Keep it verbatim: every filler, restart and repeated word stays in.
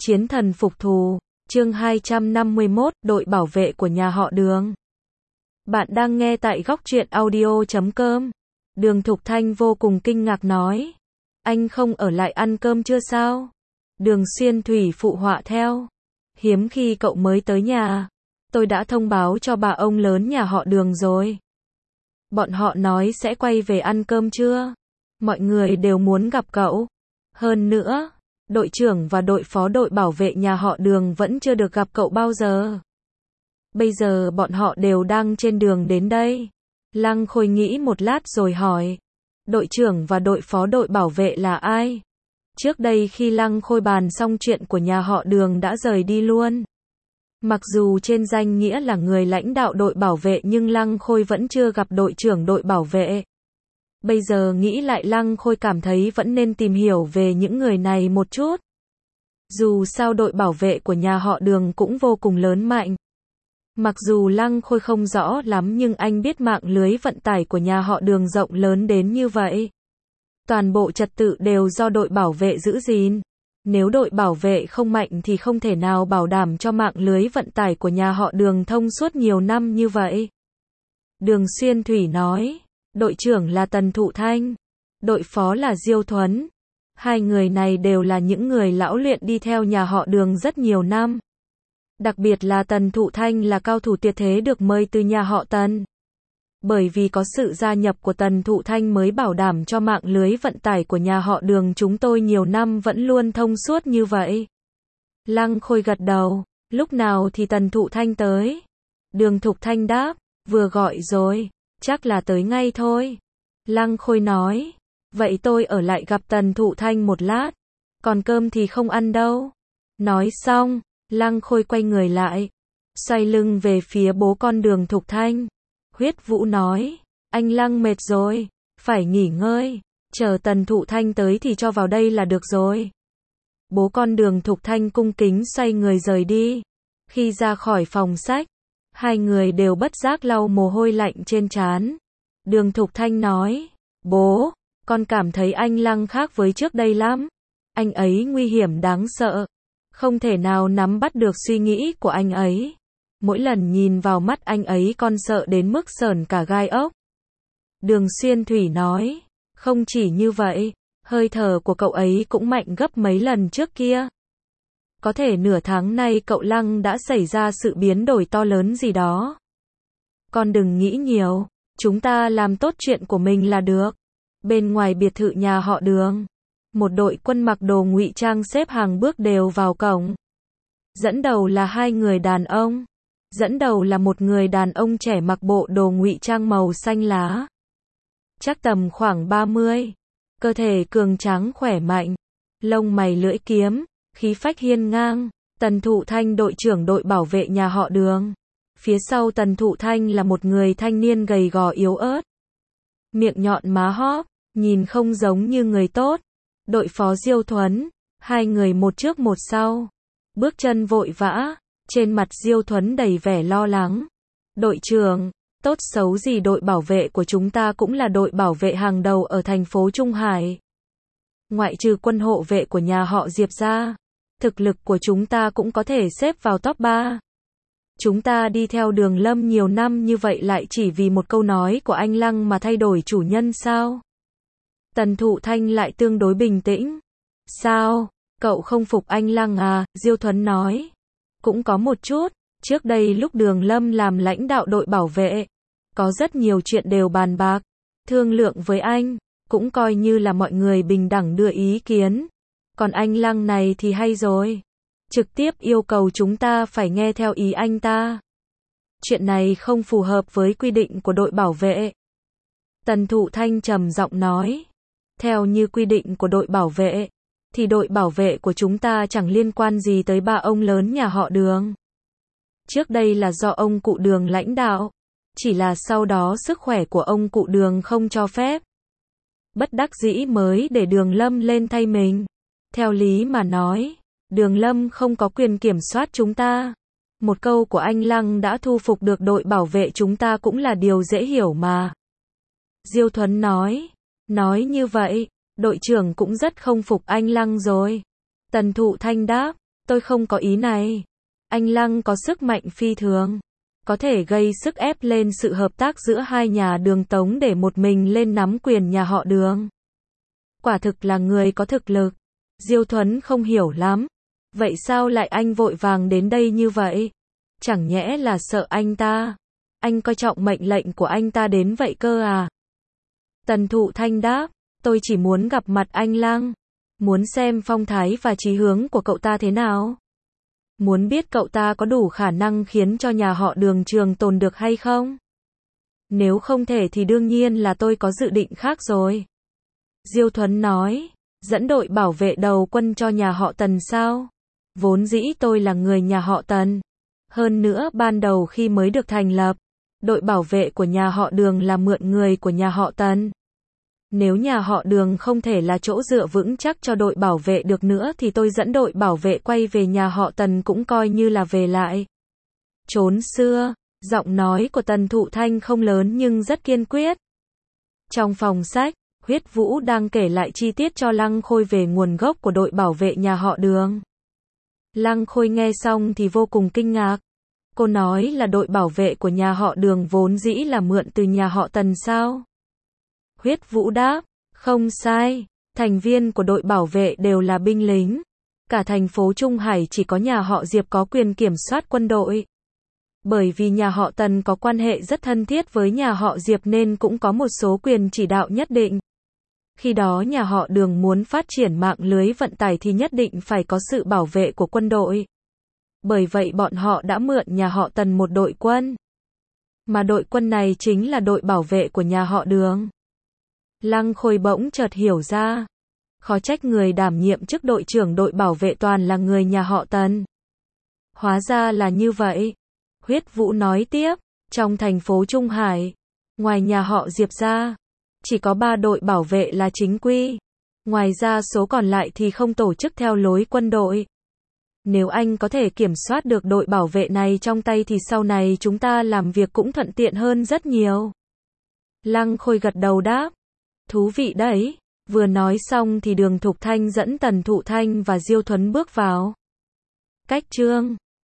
Chiến thần phục thù, chương hai trăm năm mươi mốt, đội bảo vệ của nhà họ Đường. Bạn đang nghe tại góc truyện audio chấm com. Đường Thục Thanh vô cùng kinh ngạc nói. Anh không ở lại ăn cơm chưa sao? Đường Xuyên Thủy phụ họa theo. Hiếm khi cậu mới tới nhà. Tôi đã thông báo cho bà ông lớn nhà họ Đường rồi. Bọn họ nói sẽ quay về ăn cơm trưa. Mọi người đều muốn gặp cậu. Hơn nữa, đội trưởng và đội phó đội bảo vệ nhà họ Đường vẫn chưa được gặp cậu bao giờ. Bây giờ bọn họ đều đang trên đường đến đây. Lăng Khôi nghĩ một lát rồi hỏi. Đội trưởng và đội phó đội bảo vệ là ai? Trước đây khi Lăng Khôi bàn xong chuyện của nhà họ Đường đã rời đi luôn. Mặc dù trên danh nghĩa là người lãnh đạo đội bảo vệ nhưng Lăng Khôi vẫn chưa gặp đội trưởng đội bảo vệ. Bây giờ nghĩ lại Lăng Khôi cảm thấy vẫn nên tìm hiểu về những người này một chút. Dù sao đội bảo vệ của nhà họ Đường cũng vô cùng lớn mạnh. Mặc dù Lăng Khôi không rõ lắm nhưng anh biết mạng lưới vận tải của nhà họ Đường rộng lớn đến như vậy. Toàn bộ trật tự đều do đội bảo vệ giữ gìn. Nếu đội bảo vệ không mạnh thì không thể nào bảo đảm cho mạng lưới vận tải của nhà họ Đường thông suốt nhiều năm như vậy. Đường Xuyên Thủy nói. Đội trưởng là Tần Thụ Thanh, đội phó là Diêu Thuấn. Hai người này đều là những người lão luyện đi theo nhà họ Đường rất nhiều năm. Đặc biệt là Tần Thụ Thanh là cao thủ tuyệt thế được mời từ nhà họ Tần. Bởi vì có sự gia nhập của Tần Thụ Thanh mới bảo đảm cho mạng lưới vận tải của nhà họ Đường chúng tôi nhiều năm vẫn luôn thông suốt như vậy. Lăng Khôi gật đầu, lúc nào thì Tần Thụ Thanh tới? Đường Thục Thanh đáp, vừa gọi rồi. Chắc là tới ngay thôi. Lăng Khôi nói. Vậy tôi ở lại gặp Tần Thụ Thanh một lát. Còn cơm thì không ăn đâu. Nói xong, Lăng Khôi quay người lại. Xoay lưng về phía bố con Đường Thục Thanh. Huyết Vũ nói. Anh Lăng mệt rồi. Phải nghỉ ngơi. Chờ Tần Thụ Thanh tới thì cho vào đây là được rồi. Bố con Đường Thục Thanh cung kính xoay người rời đi. Khi ra khỏi phòng sách, hai người đều bất giác lau mồ hôi lạnh trên trán. Đường Thục Thanh nói, bố, con cảm thấy anh Lăng khác với trước đây lắm. Anh ấy nguy hiểm đáng sợ. Không thể nào nắm bắt được suy nghĩ của anh ấy. Mỗi lần nhìn vào mắt anh ấy con sợ đến mức sởn cả gai ốc. Đường Xuyên Thủy nói, không chỉ như vậy, hơi thở của cậu ấy cũng mạnh gấp mấy lần trước kia. Có thể nửa tháng nay cậu Lăng đã xảy ra sự biến đổi to lớn gì đó. Con đừng nghĩ nhiều, chúng ta làm tốt chuyện của mình là được. Bên ngoài biệt thự nhà họ Đường, một đội quân mặc đồ ngụy trang xếp hàng bước đều vào cổng. Dẫn đầu là hai người đàn ông. Dẫn đầu là một người đàn ông trẻ mặc bộ đồ ngụy trang màu xanh lá. Chắc tầm khoảng ba mươi. Cơ thể cường tráng khỏe mạnh. Lông mày lưỡi kiếm. Khí phách hiên ngang. Tần Thụ Thanh đội trưởng đội bảo vệ nhà họ Đường. Phía sau Tần Thụ Thanh là một người thanh niên gầy gò yếu ớt. Miệng nhọn má hóp, nhìn không giống như người tốt. Đội phó Diêu Thuấn, hai người một trước một sau. Bước chân vội vã, trên mặt Diêu Thuấn đầy vẻ lo lắng. Đội trưởng, tốt xấu gì đội bảo vệ của chúng ta cũng là đội bảo vệ hàng đầu ở thành phố Trung Hải. Ngoại trừ quân hộ vệ của nhà họ Diệp ra, thực lực của chúng ta cũng có thể xếp vào top ba. Chúng ta đi theo Đường Lâm nhiều năm như vậy lại chỉ vì một câu nói của anh Lăng mà thay đổi chủ nhân sao? Tần Thụ Thanh lại tương đối bình tĩnh. Sao? Cậu không phục anh Lăng à? Diêu Thuấn nói. Cũng có một chút. Trước đây lúc Đường Lâm làm lãnh đạo đội bảo vệ, có rất nhiều chuyện đều bàn bạc, thương lượng với anh. Cũng coi như là mọi người bình đẳng đưa ý kiến. Còn anh Lăng này thì hay rồi. Trực tiếp yêu cầu chúng ta phải nghe theo ý anh ta. Chuyện này không phù hợp với quy định của đội bảo vệ. Tần Thụ Thanh trầm giọng nói. Theo như quy định của đội bảo vệ, thì đội bảo vệ của chúng ta chẳng liên quan gì tới ba ông lớn nhà họ Đường. Trước đây là do ông cụ Đường lãnh đạo. Chỉ là sau đó sức khỏe của ông cụ Đường không cho phép. Bất đắc dĩ mới để Đường Lâm lên thay mình. Theo lý mà nói, Đường Lâm không có quyền kiểm soát chúng ta. Một câu của anh Lăng đã thu phục được đội bảo vệ chúng ta cũng là điều dễ hiểu mà. Diêu Thuấn nói. Nói như vậy, đội trưởng cũng rất không phục anh Lăng rồi. Tần Thụ Thanh đáp. Tôi không có ý này. Anh Lăng có sức mạnh phi thường, có thể gây sức ép lên sự hợp tác giữa hai nhà Đường Tống để một mình lên nắm quyền nhà họ Đường. Quả thực là người có thực lực. Diêu Thuấn không hiểu lắm. Vậy sao lại anh vội vàng đến đây như vậy? Chẳng nhẽ là sợ anh ta? Anh coi trọng mệnh lệnh của anh ta đến vậy cơ à? Tần Thụ Thanh đáp, tôi chỉ muốn gặp mặt anh Lăng. Muốn xem phong thái và chí hướng của cậu ta thế nào. Muốn biết cậu ta có đủ khả năng khiến cho nhà họ Đường trường tồn được hay không? Nếu không thể thì đương nhiên là tôi có dự định khác rồi. Diêu Thuấn nói, dẫn đội bảo vệ đầu quân cho nhà họ Tần sao? Vốn dĩ tôi là người nhà họ Tần. Hơn nữa ban đầu khi mới được thành lập, đội bảo vệ của nhà họ Đường là mượn người của nhà họ Tần. Nếu nhà họ Đường không thể là chỗ dựa vững chắc cho đội bảo vệ được nữa thì tôi dẫn đội bảo vệ quay về nhà họ Tần cũng coi như là về lại. Trốn xưa, giọng nói của Tần Thụ Thanh không lớn nhưng rất kiên quyết. Trong phòng sách, Huyết Vũ đang kể lại chi tiết cho Lăng Khôi về nguồn gốc của đội bảo vệ nhà họ Đường. Lăng Khôi nghe xong thì vô cùng kinh ngạc. Cô nói là đội bảo vệ của nhà họ Đường vốn dĩ là mượn từ nhà họ Tần sao? Huyết Vũ đáp, không sai, thành viên của đội bảo vệ đều là binh lính. Cả thành phố Trung Hải chỉ có nhà họ Diệp có quyền kiểm soát quân đội. Bởi vì nhà họ Tần có quan hệ rất thân thiết với nhà họ Diệp nên cũng có một số quyền chỉ đạo nhất định. Khi đó nhà họ Đường muốn phát triển mạng lưới vận tải thì nhất định phải có sự bảo vệ của quân đội. Bởi vậy bọn họ đã mượn nhà họ Tần một đội quân. Mà đội quân này chính là đội bảo vệ của nhà họ Đường. Lăng Khôi bỗng chợt hiểu ra. Khó trách người đảm nhiệm chức đội trưởng đội bảo vệ toàn là người nhà họ Tần. Hóa ra là như vậy. Huyết Vũ nói tiếp, trong thành phố Trung Hải, ngoài nhà họ Diệp ra, chỉ có ba đội bảo vệ là chính quy. Ngoài ra số còn lại thì không tổ chức theo lối quân đội. Nếu anh có thể kiểm soát được đội bảo vệ này trong tay thì sau này chúng ta làm việc cũng thuận tiện hơn rất nhiều. Lăng Khôi gật đầu đáp. Thú vị đấy. Vừa nói xong thì Đường Thục Thanh dẫn Tần Thụ Thanh và Diêu Thuấn bước vào. Cách chương